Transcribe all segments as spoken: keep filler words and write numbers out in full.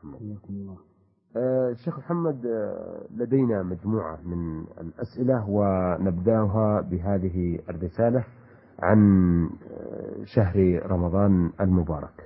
محمد. آه شيخ محمد، آه لدينا مجموعة من الأسئلة ونبدأها بهذه الرسالة عن آه شهر رمضان المبارك.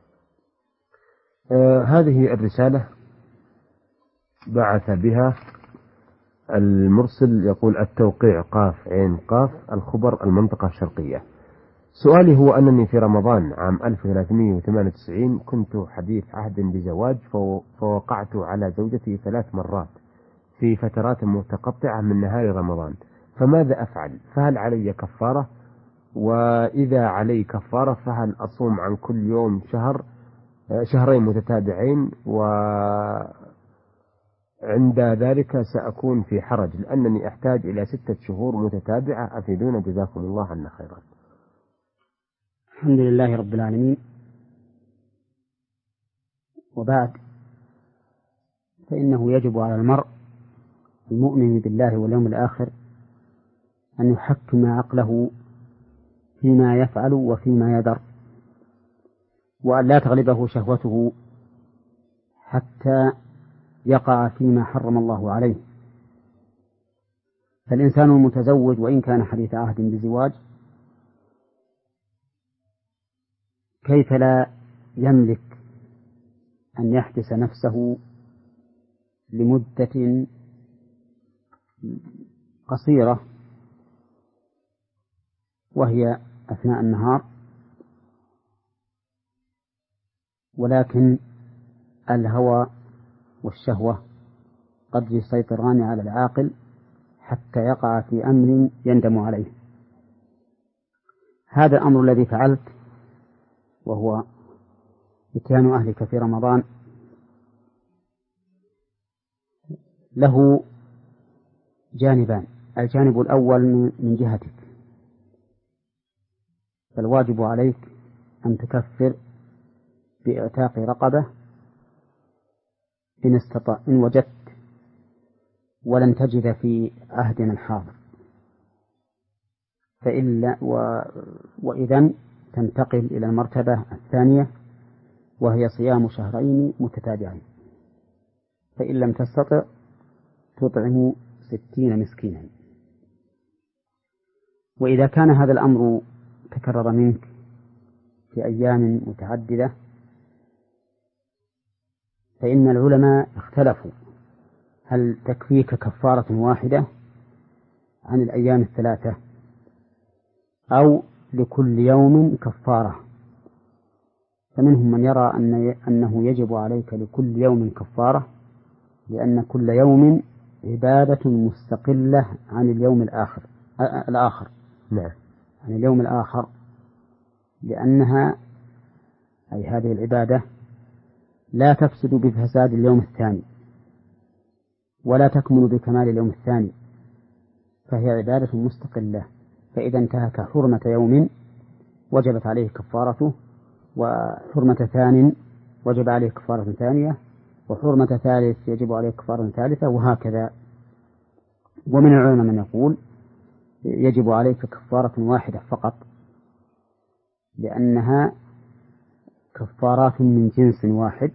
آه هذه الرسالة بعث بها المرسل يقول: التوقيع قاف عين قاف الخبر المنطقة الشرقية. سؤالي هو أنني في رمضان عام ألف وثلاثمائة وثمانية وتسعين كنت حديث عهد بزواج، فوقعت على زوجتي ثلاث مرات في فترات متقطعة من نهار رمضان، فماذا أفعل؟ فهل علي كفارة؟ وإذا علي كفارة فهل أصوم عن كل يوم شهر شهرين متتابعين؟ وعند ذلك سأكون في حرج لأنني أحتاج إلى ستة شهور متتابعة، أفيدونا جزاكم الله عنا خيرا. الحمد لله رب العالمين، وبعد، فإنه يجب على المرء المؤمن بالله واليوم الآخر أن يحكم عقله فيما يفعل وفيما يذر، وأن لا تغلبه شهوته حتى يقع فيما حرم الله عليه. فالإنسان المتزوج وإن كان حديث عهد بزواج كيف لا يملك أن يحبس نفسه لمدة قصيرة وهي أثناء النهار، ولكن الهوى والشهوة قد يسيطران على العاقل حتى يقع في أمر يندم عليه. هذا الأمر الذي فعلت وهو إتيان أهلك في رمضان له جانبان: الجانب الأول من جهتك، فالواجب عليك أن تكفر بإعتاق رقبة إن استطاع إن وجدت ولن تجد في عهدنا الحاضر، فإلا و... وإذن تنتقل إلى المرتبة الثانية وهي صيام شهرين متتابعين، فإن لم تستطع تطعم ستين مسكينا. وإذا كان هذا الأمر تكرر منك في أيام متعددة فإن العلماء اختلفوا هل تكفيك كفارة واحدة عن الأيام الثلاثة أو لكل يوم كفارة. فمنهم من يرى أن أنه يجب عليك لكل يوم كفارة، لأن كل يوم عبادة مستقلة عن اليوم الآخر الآخر نعم عن اليوم الآخر، لأنها أي هذه العبادة لا تفسد بفساد اليوم الثاني ولا تكمل بكمال اليوم الثاني، فهي عبادة مستقلة. فإذا انتهك حرمة يوم وجبت عليه كفارته، وحرمة ثان وجب عليه كفارة ثانية، وحرمة ثالث يجب عليه كفارة ثالثة، وهكذا. ومن العلماء من يقول يجب عليك كفارة واحدة فقط، لأنها كفارات من جنس واحد،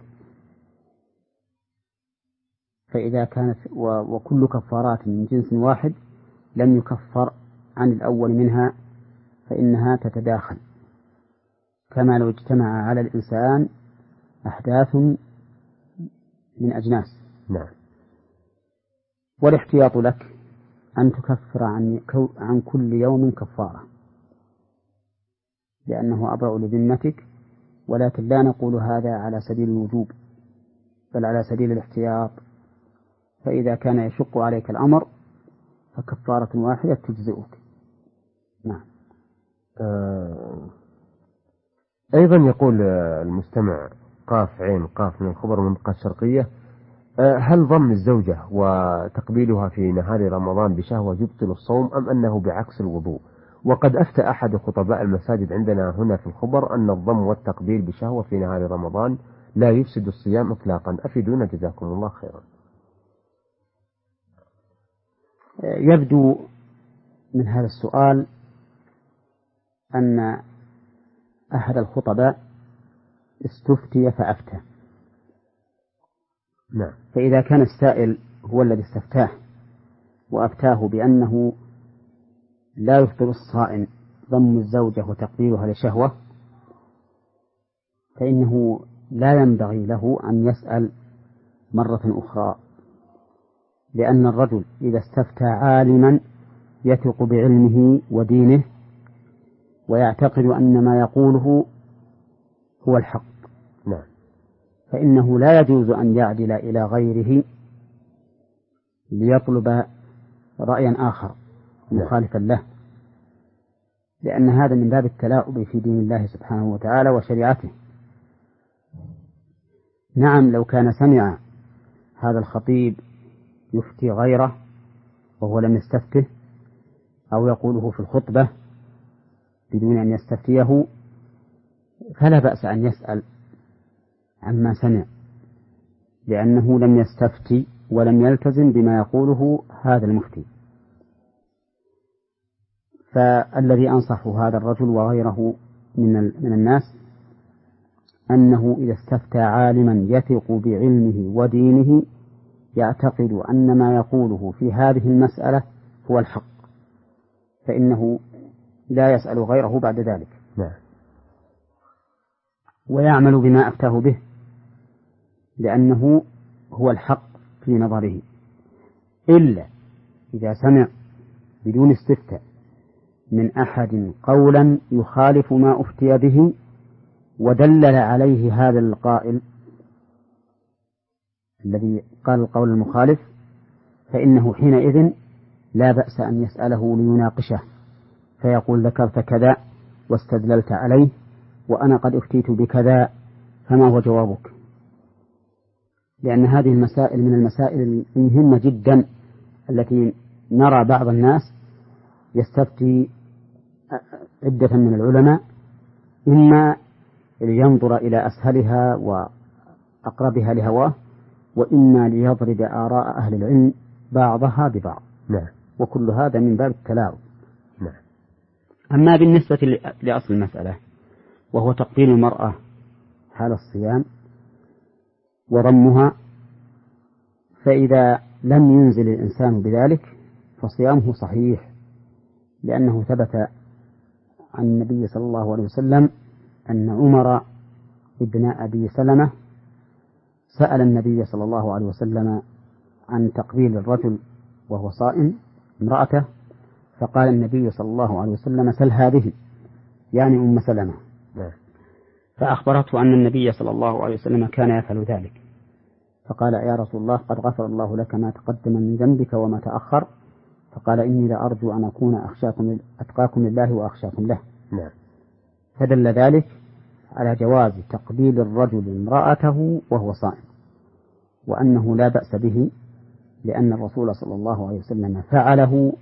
فإذا كانت وكل كفارات من جنس واحد لم يكفر عن الأول منها فإنها تتداخل، كما لو اجتمع على الإنسان أحداث من أجناس. نعم. والاحتياط لك أن تكفر عن, عن كل يوم كفارة، لأنه أبرأ لذمتك، ولكن لا نقول هذا على سبيل الوجوب بل على سبيل الاحتياط. فإذا كان يشق عليك الأمر فكفارة واحدة تجزئك. نعم. آه أيضا يقول المستمع قاف عين قاف من الخبر المنطقة الشرقية: آه هل ضم الزوجة وتقبيلها في نهار رمضان بشهوة يبطل الصوم أم أنه بعكس الوضوء؟ وقد أفتى أحد خطباء المساجد عندنا هنا في الخبر أن الضم والتقبيل بشهوة في نهار رمضان لا يفسد الصيام إطلاقا، أفيدونا جزاكم الله خيرا. يبدو من هذا السؤال أن أحد الخطباء استفتي فأفتى، نعم. فإذا كان السائل هو الذي استفتاه وأفتاه بأنه لا يفطر الصائم ضم الزوجة وتقبيلها لشهوة، فإنه لا ينبغي له أن يسأل مرة أخرى، لأن الرجل إذا استفتى عالما يثق بعلمه ودينه ويعتقد أن ما يقوله هو الحق، نعم. فإنه لا يجوز أن يعدل إلى غيره ليطلب رأيا آخر مخالفا له، لأن هذا من باب التلاعب في دين الله سبحانه وتعالى وشريعته. نعم، لو كان سمع هذا الخطيب يفتي غيره وهو لم يستفته أو يقوله في الخطبة بدون أن يستفتيه فلا بأس أن يسأل عما سمع، لأنه لم يستفتي ولم يلتزم بما يقوله هذا المفتي. فالذي أنصح هذا الرجل وغيره من من الناس أنه إذا استفتى عالما يثق بعلمه ودينه يعتقد أن ما يقوله في هذه المسألة هو الحق، فإنه لا يسأل غيره بعد ذلك. نعم. ويعمل بما أفتاه به، لأنه هو الحق في نظره، إلا إذا سمع بدون استفتاء من أحد قولا يخالف ما أفتي به ودلل عليه هذا القائل الذي قال القول المخالف، فإنه حينئذ لا بأس أن يسأله ليناقشه، فيقول ذكرت كذا واستدللت عليه وأنا قد أفتيت بكذا فما هو جوابك؟ لأن هذه المسائل من المسائل المهمة جدا التي نرى بعض الناس يستفتي عدة من العلماء إما لينظر إلى أسهلها وأقربها لهواه، وإما ليضرب آراء أهل العلم بعضها ببعض. نعم. وكل هذا من باب التلاعب. نعم. أما بالنسبة لأصل المسألة وهو تقبيل المرأة حال الصيام وضمها، فإذا لم ينزل الإنسان بذلك فصيامه صحيح، لأنه ثبت عن النبي صلى الله عليه وسلم أن عمر ابن أبي سلمة سأل النبي صلى الله عليه وسلم عن تقبيل الرجل وهو صائم امرأته، فقال النبي صلى الله عليه وسلم سل هذه، يعني أم سلمة. فأخبرته أن النبي صلى الله عليه وسلم كان يفعل ذلك، فقال يا رسول الله قد غفر الله لك ما تقدم من ذنبك وما تأخر، فقال إني لأرجو أن أكون أخشاكم أتقاكم لله وأخشاكم له. نعم. فدل ذلك على جواز تقبيل الرجل امرأته وهو صائم، وأنه لا بأس به، لأن الرسول صلى الله عليه وسلم فعله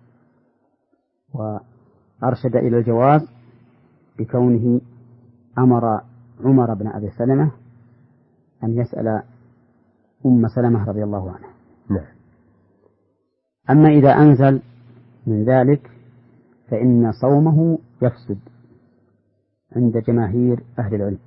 وأرشد إلى الجواز بكونه أمر عمر بن أبي سلمة أن يسأل أم سلمة رضي الله عنها. نعم. أما إذا أنزل من ذلك فإن صومه يفسد عند جماهير أهل العلم،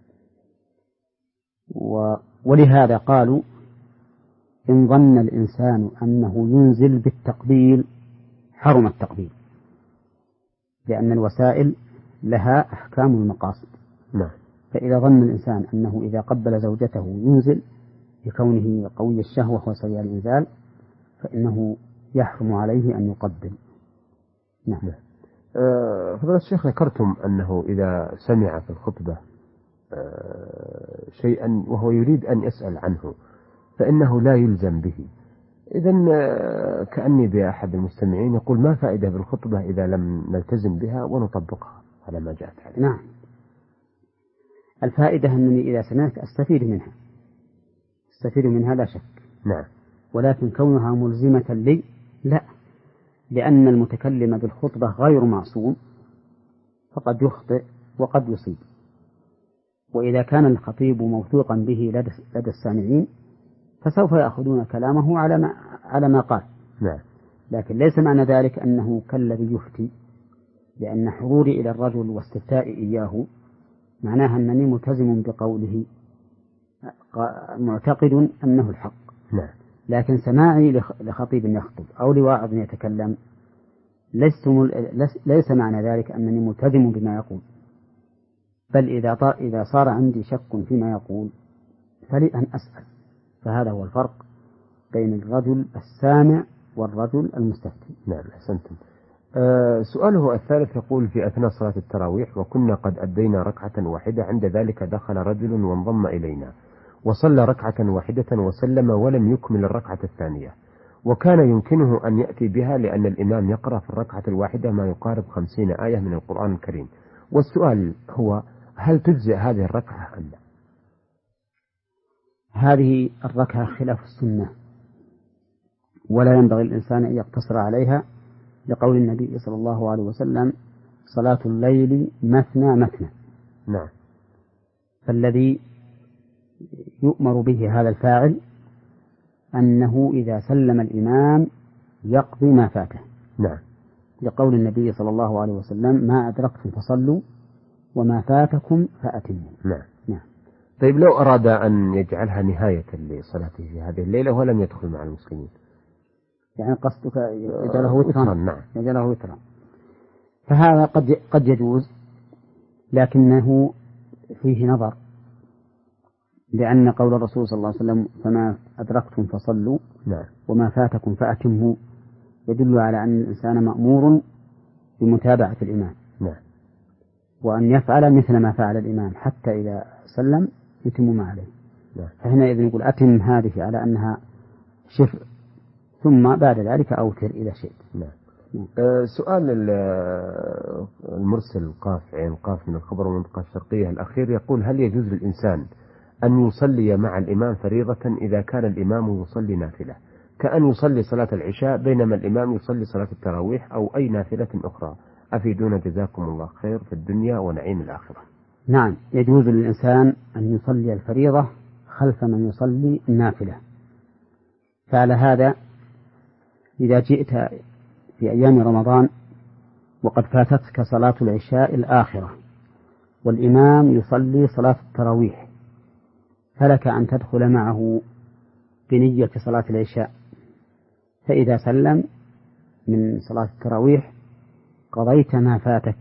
ولهذا قالوا إن ظن الإنسان أنه ينزل بالتقبيل حرم التقبيل، لأن الوسائل لها أحكام المقاصد. نعم. فإذا ظن الإنسان أنه إذا قبل زوجته ينزل بكونه قوي الشهوة وسريع الإنزال فإنه يحرم عليه أن يقبل. نعم. نعم. أه فضيلة الشيخ ذكرتم أنه إذا سمع في الخطبة أه شيئا وهو يريد أن يسأل عنه فإنه لا يلزم به. إذن أه كأني بأحد المستمعين يقول ما فائدة بالخطبة إذا لم نلتزم بها ونطبقها على ما جاءت عليه؟ نعم. الفائدة أنني إذا سمعت أستفيد منها أستفيد منها لا شك. نعم. ولكن كونها ملزمة لي لا، لأن المتكلم بالخطبة غير معصوم، فقد يخطئ وقد يصيب، وإذا كان الخطيب موثوقا به لدى السامعين فسوف يأخذون كلامه على ما, على ما قال. نعم. لكن ليس معنى ذلك أنه كالذي يفتي، لأن حضوري إلى الرجل واستفتائي إياه معناها أنني ملتزم بقوله معتقد أنه الحق. نعم. لكن سماعي لخطيب يخطب أو لواعظ يتكلم ليس معنى ذلك أنني ملتزم بما يقول، بل إذا إذا صار عندي شك فيما يقول فلي أن أسأل. فهذا هو الفرق بين الرجل السامع والرجل المستفتي. نعم أحسنتم. أه سؤاله الثالث يقول: في أثناء صلاة التراويح وكنا قد أدينا ركعة واحدة، عند ذلك دخل رجل وانضم إلينا وصلى ركعة واحدة وسلم ولم يكمل الركعة الثانية، وكان يمكنه أن يأتي بها لأن الإمام يقرأ في الركعة الواحدة ما يقارب خمسين آية من القرآن الكريم. والسؤال هو: هل تجزئ هذه الركعة أم لا؟ هذه الركعة خلاف السنة، ولا ينبغي الإنسان أن يقتصر عليها، لقول النبي صلى الله عليه وسلم: صلاة الليل مثنى مثنى. نعم. فالذي يؤمر به هذا الفاعل أنه إذا سلم الإمام يقضي ما فاته. نعم. لقول النبي صلى الله عليه وسلم: ما أدركتم فصلوا وما فاتكم فأتموا. نعم. نعم. طيب لو أراد أن يجعلها نهاية لصلاته في هذه الليلة ولم يدخل مع المسلمين، يعني قصدك يجعله وترا؟ نعم. يجعله وترا، فهذا قد قد يجوز، لكنه فيه نظر، لأن قول الرسول صلى الله عليه وسلم: فما أدركتم فصلوا نعم. وما فاتكم فأتموا، يدل على أن الإنسان مأمور بمتابعة الإمام. نعم. وأن يفعل مثل ما فعل الإمام حتى إذا سلم يتم ما عليه. نعم. فهنا إذن يقول: أتم هذه على أنها شفع، ثم بعد ذلك أوتر إذا شئت. نعم. نعم. أه سؤال المرسل قاف عين قاف من الخبر والمنطقة الشرقية الأخير يقول: هل يجوز للإنسان أن يصلي مع الإمام فريضة إذا كان الإمام يصلي نافلة، كأن يصلي صلاة العشاء بينما الإمام يصلي صلاة التراويح أو أي نافلة أخرى؟ أفيدونا جزاكم الله خير في الدنيا ونعيم الآخرة. نعم، يجوز للإنسان أن يصلي الفريضة خلف من يصلي النافلة. فعلى هذا إذا جئت في أيام رمضان وقد فاتتك صلاة العشاء الآخرة والإمام يصلي صلاة التراويح، فلك أن تدخل معه بنية صلاة العشاء، فإذا سلم من صلاة التراويح قضيت ما فاتك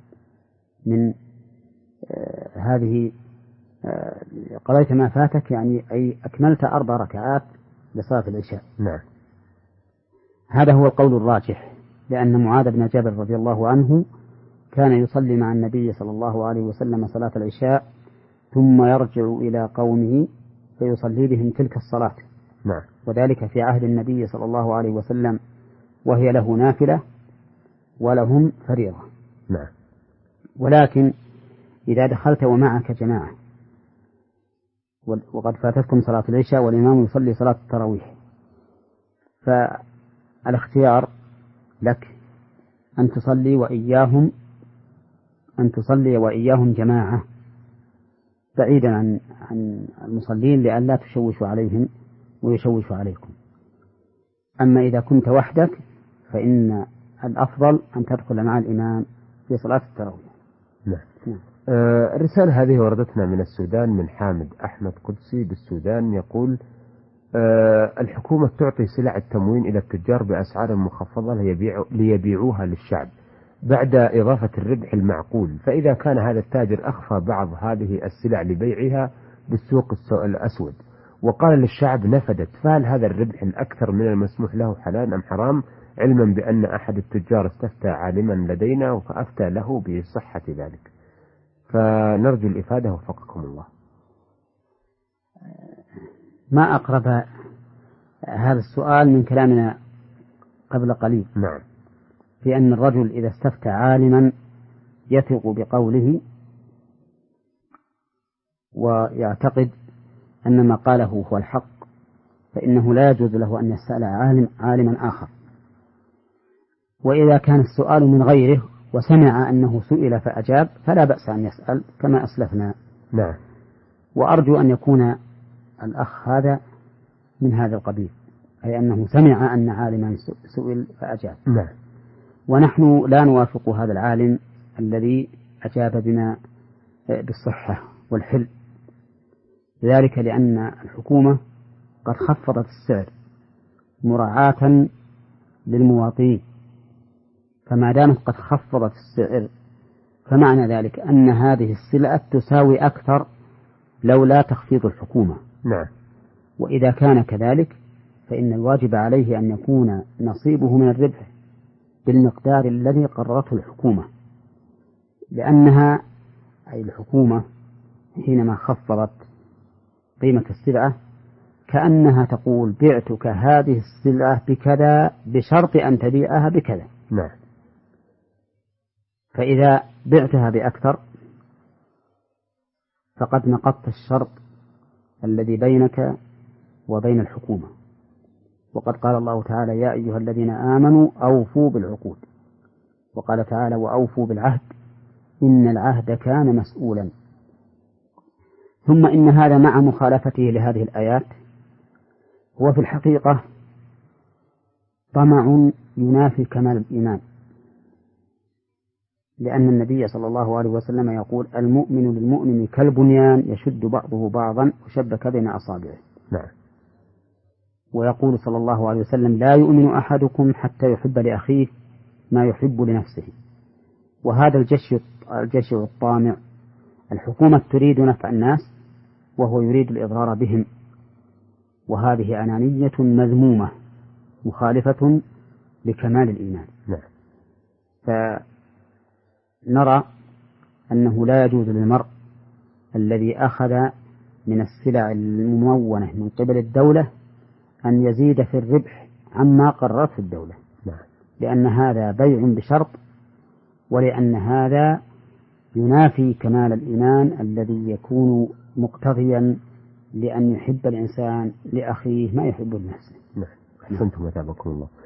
من آه هذه آه قضيت ما فاتك يعني أي أكملت أربع ركعات لصلاة العشاء. نعم. هذا هو القول الراجح، لأن معاذ بن جبل رضي الله عنه كان يصلي مع النبي صلى الله عليه وسلم صلاة العشاء ثم يرجع إلى قومه فيصلي بهم تلك الصلاة. نعم. وذلك في عهد النبي صلى الله عليه وسلم، وهي له نافلة ولهم فريضة. نعم. ولكن إذا دخلت ومعك جماعة وقد فاتتكم صلاة العشاء والإمام يصلي صلاة التراويح، فالاختيار لك أن تصلي وإياهم أن تصلي وإياهم جماعة بعيدا عن عن المصلين لئلا تشوشوا عليهم ويشوشوا عليكم. أما إذا كنت وحدك فإن الأفضل أن تدخل مع الإمام في صلاة التراويح. نعم. نعم. آه الرسالة هذه وردتنا من السودان من حامد أحمد قدسي بالسودان، يقول: آه الحكومة تعطي سلع التموين إلى التجار بأسعار مخفضة ليبيعوا ليبيعوها للشعب بعد إضافة الربح المعقول، فإذا كان هذا التاجر أخفى بعض هذه السلع لبيعها بالسوق الأسود وقال للشعب نفدت، فهل هذا الربح الأكثر من المسموح له حلال أم حرام، علما بأن أحد التجار استفتى عالما لدينا فأفتى له بصحة ذلك؟ فنرجو الإفادة وفقكم الله. ما أقرب هذا السؤال من كلامنا قبل قليل. نعم. في أن الرجل إذا استفتى عالما يثق بقوله ويعتقد أن ما قاله هو الحق، فإنه لا يجوز له أن يسأل عالم عالما آخر. وإذا كان السؤال من غيره وسمع أنه سئل فأجاب فلا بأس أن يسأل كما أسلفنا. نعم. وأرجو أن يكون الأخ هذا من هذا القبيل، أي أنه سمع أن عالما سئل فأجاب. نعم. ونحن لا نوافق هذا العالم الذي أجاب بنا بالصحة والحل، ذلك لأن الحكومة قد خفضت السعر مراعاة للمواطنين، فما دامت قد خفضت السعر فمعنى ذلك أن هذه السلعة تساوي أكثر لولا تخفيض الحكومة. نعم. وإذا كان كذلك فإن الواجب عليه أن يكون نصيبه من الربح بالمقدار الذي قررته الحكومة، لأنها أي الحكومة حينما خفضت قيمة السلعة كأنها تقول بعتك هذه السلعة بكذا بشرط أن تبيعها بكذا. نعم. فإذا بعتها بأكثر فقد نقضت الشرط الذي بينك وبين الحكومة. وقد قال الله تعالى يا أيها الذين آمنوا أوفوا بالعقود، وقال تعالى وأوفوا بالعهد إن العهد كان مسؤولا. ثم إن هذا مع مخالفته لهذه الآيات هو في الحقيقة طمع ينافي كمال الإيمان، لأن النبي صلى الله عليه وسلم يقول المؤمن للمؤمن كالبنيان يشد بعضه بعضا وشبك بين أصابعه. نعم. ويقول صلى الله عليه وسلم لا يؤمن أحدكم حتى يحب لأخيه ما يحب لنفسه. وهذا الجشع الجشع الطامع الحكومة تريد نفع الناس وهو يريد الإضرار بهم، وهذه أنانية مذمومة مخالفة لكمال الإيمان. نعم. فنرى أنه لا يجوز للمرء الذي أخذ من السلع الممونة من قبل الدولة أن يزيد في الربح عما قررته الدولة. نعم. لأن هذا بيع بشرط، ولأن هذا ينافي كمال الإيمان الذي يكون مقتضيا لأن يحب الإنسان لأخيه ما يحب لنفسه. نعم. أحسنتم وتابعكم الله.